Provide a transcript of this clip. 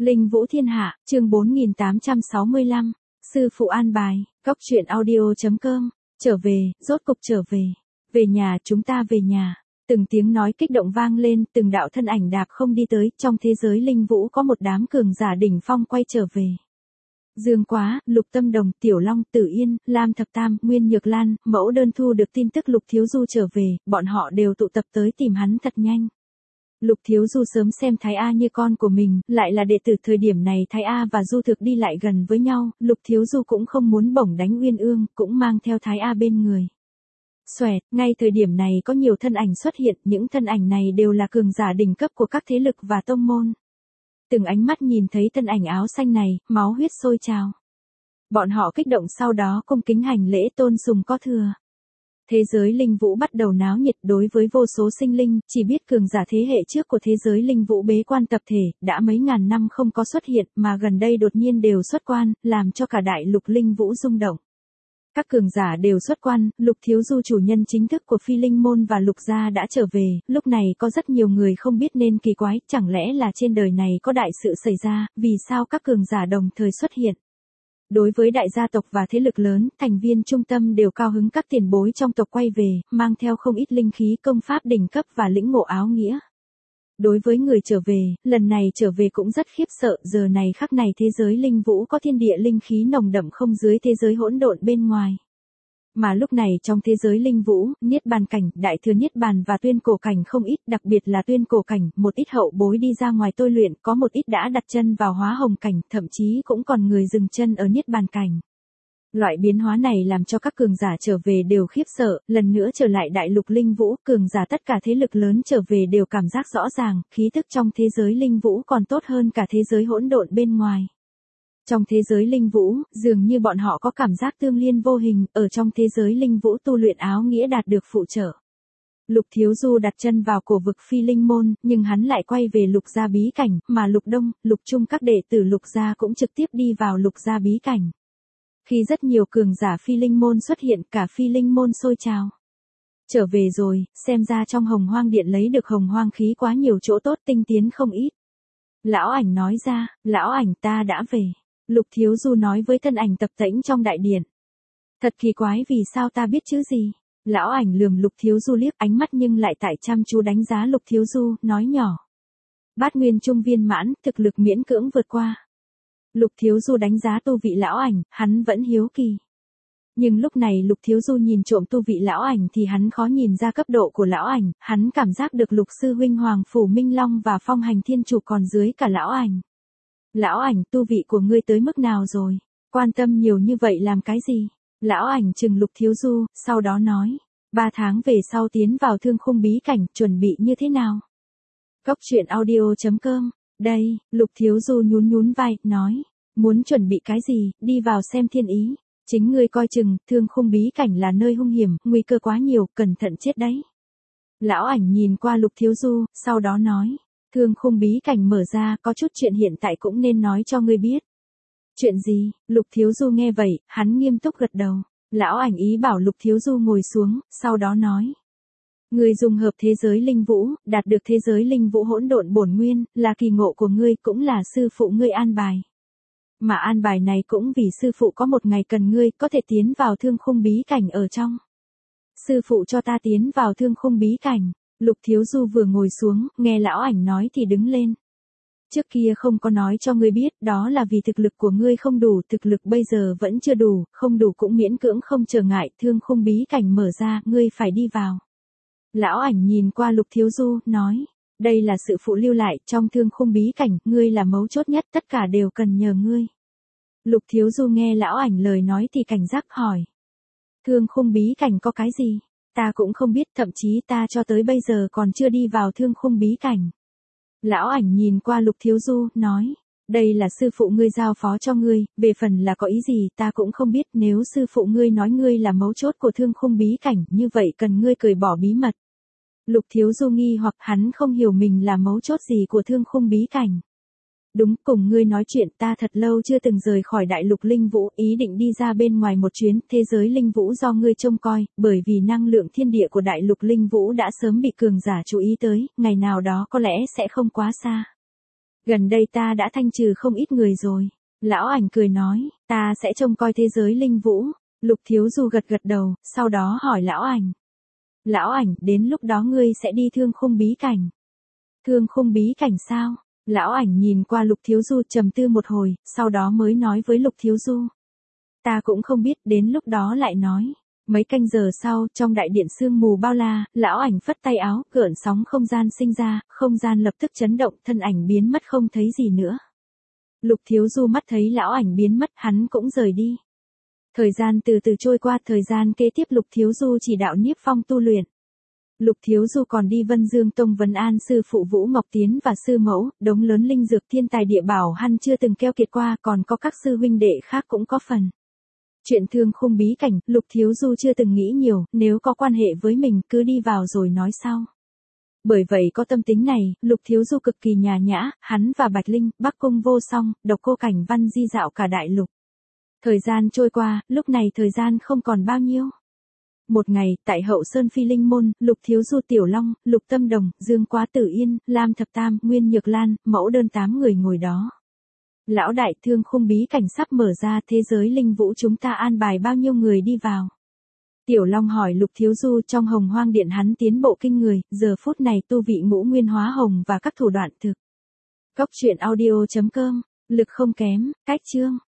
Linh Vũ Thiên Hạ, chương 4865, Sư phụ an bài, Cóc truyện audio.com, trở về, rốt cục trở về. Về nhà, chúng ta về nhà. Từng tiếng nói kích động vang lên, từng đạo thân ảnh đạp không đi tới, trong thế giới linh vũ có một đám cường giả đỉnh phong quay trở về. Dương Quá, Lục Tâm Đồng, Tiểu Long, Tử Yên, Lam Thập Tam, Nguyên Nhược Lan, Mẫu Đơn thu được tin tức Lục Thiếu Du trở về, bọn họ đều tụ tập tới tìm hắn thật nhanh. Lục Thiếu Du sớm xem Thái A như con của mình, lại là đệ tử thời điểm này Thái A và Du Thực đi lại gần với nhau, Lục Thiếu Du cũng không muốn bổng đánh Uyên Ương, cũng mang theo Thái A bên người. Xoẹt, ngay thời điểm này có nhiều thân ảnh xuất hiện, những thân ảnh này đều là cường giả đỉnh cấp của các thế lực và tông môn. Từng ánh mắt nhìn thấy thân ảnh áo xanh này, máu huyết sôi trào. Bọn họ kích động sau đó cung kính hành lễ tôn sùng có thừa. Thế giới linh vũ bắt đầu náo nhiệt đối với vô số sinh linh, chỉ biết cường giả thế hệ trước của thế giới linh vũ bế quan tập thể, đã mấy ngàn năm không có xuất hiện mà gần đây đột nhiên đều xuất quan, làm cho cả đại lục linh vũ rung động. Các cường giả đều xuất quan, Lục Thiếu Du chủ nhân chính thức của Phi Linh Môn và Lục gia đã trở về, lúc này có rất nhiều người không biết nên kỳ quái, chẳng lẽ là trên đời này có đại sự xảy ra, vì sao các cường giả đồng thời xuất hiện. Đối với đại gia tộc và thế lực lớn, thành viên trung tâm đều cao hứng các tiền bối trong tộc quay về, mang theo không ít linh khí công pháp đỉnh cấp và lĩnh ngộ áo nghĩa. Đối với người trở về, lần này trở về cũng rất khiếp sợ, giờ này khắc này thế giới linh vũ có thiên địa linh khí nồng đậm không dưới thế giới hỗn độn bên ngoài. Mà lúc này trong thế giới linh vũ, niết bàn cảnh, đại thừa niết bàn và tuyên cổ cảnh không ít, đặc biệt là tuyên cổ cảnh, một ít hậu bối đi ra ngoài tôi luyện, có một ít đã đặt chân vào hóa hồng cảnh, thậm chí cũng còn người dừng chân ở niết bàn cảnh. Loại biến hóa này làm cho các cường giả trở về đều khiếp sợ, lần nữa trở lại đại lục linh vũ, cường giả tất cả thế lực lớn trở về đều cảm giác rõ ràng, khí tức trong thế giới linh vũ còn tốt hơn cả thế giới hỗn độn bên ngoài. Trong thế giới linh vũ, dường như bọn họ có cảm giác tương liên vô hình, ở trong thế giới linh vũ tu luyện áo nghĩa đạt được phụ trợ. Lục Thiếu Du đặt chân vào cổ vực Phi Linh Môn, nhưng hắn lại quay về Lục gia bí cảnh, mà Lục Đông, Lục Trung các đệ tử Lục gia cũng trực tiếp đi vào Lục gia bí cảnh. Khi rất nhiều cường giả Phi Linh Môn xuất hiện, cả Phi Linh Môn sôi trào. Trở về rồi, xem ra trong Hồng Hoang Điện lấy được Hồng Hoang khí quá nhiều chỗ tốt, tinh tiến không ít. Lão Ảnh nói ra, Lão Ảnh ta đã về. Lục Thiếu Du nói với thân ảnh tập tễnh trong đại điện. Thật kỳ quái, vì sao ta biết chữ gì? Lão Ảnh lườm Lục Thiếu Du liếc, ánh mắt nhưng lại tại chăm chú đánh giá Lục Thiếu Du, nói nhỏ. Bát nguyên trung viên mãn, thực lực miễn cưỡng vượt qua. Lục Thiếu Du đánh giá tu vị Lão Ảnh, hắn vẫn hiếu kỳ. Nhưng lúc này Lục Thiếu Du nhìn trộm tu vị Lão Ảnh thì hắn khó nhìn ra cấp độ của Lão Ảnh, hắn cảm giác được Lục Sư Huynh Hoàng Phủ Minh Long và Phong Hành Thiên Chủ còn dưới cả Lão Ảnh. Lão Ảnh, tu vị của ngươi tới mức nào rồi? Quan tâm nhiều như vậy làm cái gì? Lão Ảnh trừng Lục Thiếu Du, sau đó nói. 3 tháng về sau tiến vào thương khung bí cảnh, chuẩn bị như thế nào? Cóc truyện audio.com. Đây, Lục Thiếu Du nhún vai, nói. Muốn chuẩn bị cái gì, đi vào xem thiên ý. Chính ngươi coi chừng, thương khung bí cảnh là nơi hung hiểm, nguy cơ quá nhiều, cẩn thận chết đấy. Lão Ảnh nhìn qua Lục Thiếu Du, sau đó nói. Thương khung bí cảnh mở ra, có chút chuyện hiện tại cũng nên nói cho ngươi biết. Chuyện gì? Lục Thiếu Du nghe vậy, hắn nghiêm túc gật đầu. Lão Ảnh ý bảo Lục Thiếu Du ngồi xuống, sau đó nói. Ngươi dung hợp thế giới linh vũ, đạt được thế giới linh vũ hỗn độn bổn nguyên, là kỳ ngộ của ngươi, cũng là sư phụ ngươi an bài. Mà an bài này cũng vì sư phụ có một ngày cần ngươi, có thể tiến vào thương khung bí cảnh ở trong. Sư phụ cho ta tiến vào thương khung bí cảnh. Lục Thiếu Du vừa ngồi xuống, nghe Lão Ảnh nói thì đứng lên. Trước kia không có nói cho ngươi biết, đó là vì thực lực của ngươi không đủ, thực lực bây giờ vẫn chưa đủ, không đủ cũng miễn cưỡng không trở ngại, thương khung bí cảnh mở ra, ngươi phải đi vào. Lão Ảnh nhìn qua Lục Thiếu Du, nói, đây là sự phụ lưu lại, trong thương khung bí cảnh, ngươi là mấu chốt nhất, tất cả đều cần nhờ ngươi. Lục Thiếu Du nghe Lão Ảnh lời nói thì cảnh giác hỏi. Thương khung bí cảnh có cái gì? Ta cũng không biết, thậm chí ta cho tới bây giờ còn chưa đi vào thương khung bí cảnh. Lão Ảnh nhìn qua Lục Thiếu Du, nói, đây là sư phụ ngươi giao phó cho ngươi, về phần là có ý gì ta cũng không biết, nếu sư phụ ngươi nói ngươi là mấu chốt của thương khung bí cảnh, như vậy cần ngươi cởi bỏ bí mật. Lục Thiếu Du nghi hoặc hắn không hiểu mình là mấu chốt gì của thương khung bí cảnh. Đúng, cùng ngươi nói chuyện, ta thật lâu chưa từng rời khỏi đại lục linh vũ, ý định đi ra bên ngoài một chuyến, thế giới linh vũ do ngươi trông coi, bởi vì năng lượng thiên địa của đại lục linh vũ đã sớm bị cường giả chú ý tới, ngày nào đó có lẽ sẽ không quá xa. Gần đây ta đã thanh trừ không ít người rồi. Lão ảnh cười nói, ta sẽ trông coi thế giới linh vũ. Lục Thiếu Du gật gật đầu, sau đó hỏi lão ảnh. Lão ảnh, đến lúc đó ngươi sẽ đi Thương Khung bí cảnh. Thương Khung bí cảnh sao? Lão ảnh nhìn qua Lục Thiếu Du trầm tư một hồi, sau đó mới nói với Lục Thiếu Du. Ta cũng không biết, đến lúc đó lại nói. Mấy canh giờ sau, trong đại điện sương mù bao la, lão ảnh phất tay áo, gợn sóng không gian sinh ra, không gian lập tức chấn động, thân ảnh biến mất không thấy gì nữa. Lục Thiếu Du mắt thấy lão ảnh biến mất, hắn cũng rời đi. Thời gian từ từ trôi qua, thời gian kế tiếp Lục Thiếu Du chỉ đạo Niếp Phong tu luyện. Lục Thiếu Du còn đi Vân Dương Tông vấn an sư phụ Vũ Ngọc Tiến và sư mẫu, đống lớn linh dược thiên tài địa bảo hắn chưa từng keo kiệt qua, còn có các sư huynh đệ khác cũng có phần. Chuyện Thương Khung bí cảnh, Lục Thiếu Du chưa từng nghĩ nhiều, nếu có quan hệ với mình cứ đi vào rồi nói sau. Bởi vậy có tâm tính này, Lục Thiếu Du cực kỳ nhã nhã, hắn và Bạch Linh, Bắc Cung Vô Song, Độc Cô Cảnh Văn di dạo cả đại lục. Thời gian trôi qua, lúc này thời gian không còn bao nhiêu. Một ngày, tại Hậu Sơn Phi Linh Môn, Lục Thiếu Du Tiểu Long, Lục Tâm Đồng, Dương Quá Tử Yên, Lam Thập Tam, Nguyên Nhược Lan, mẫu đơn 8 người ngồi đó. Lão đại, Thương Khung bí cảnh sắp mở ra, thế giới linh vũ chúng ta an bài bao nhiêu người đi vào? Tiểu Long hỏi Lục Thiếu Du. Trong Hồng Hoang Điện hắn tiến bộ kinh người, giờ phút này tu vị ngũ nguyên hóa hồng và các thủ đoạn thực. Góc truyện audio.com, lực không kém, cách chương.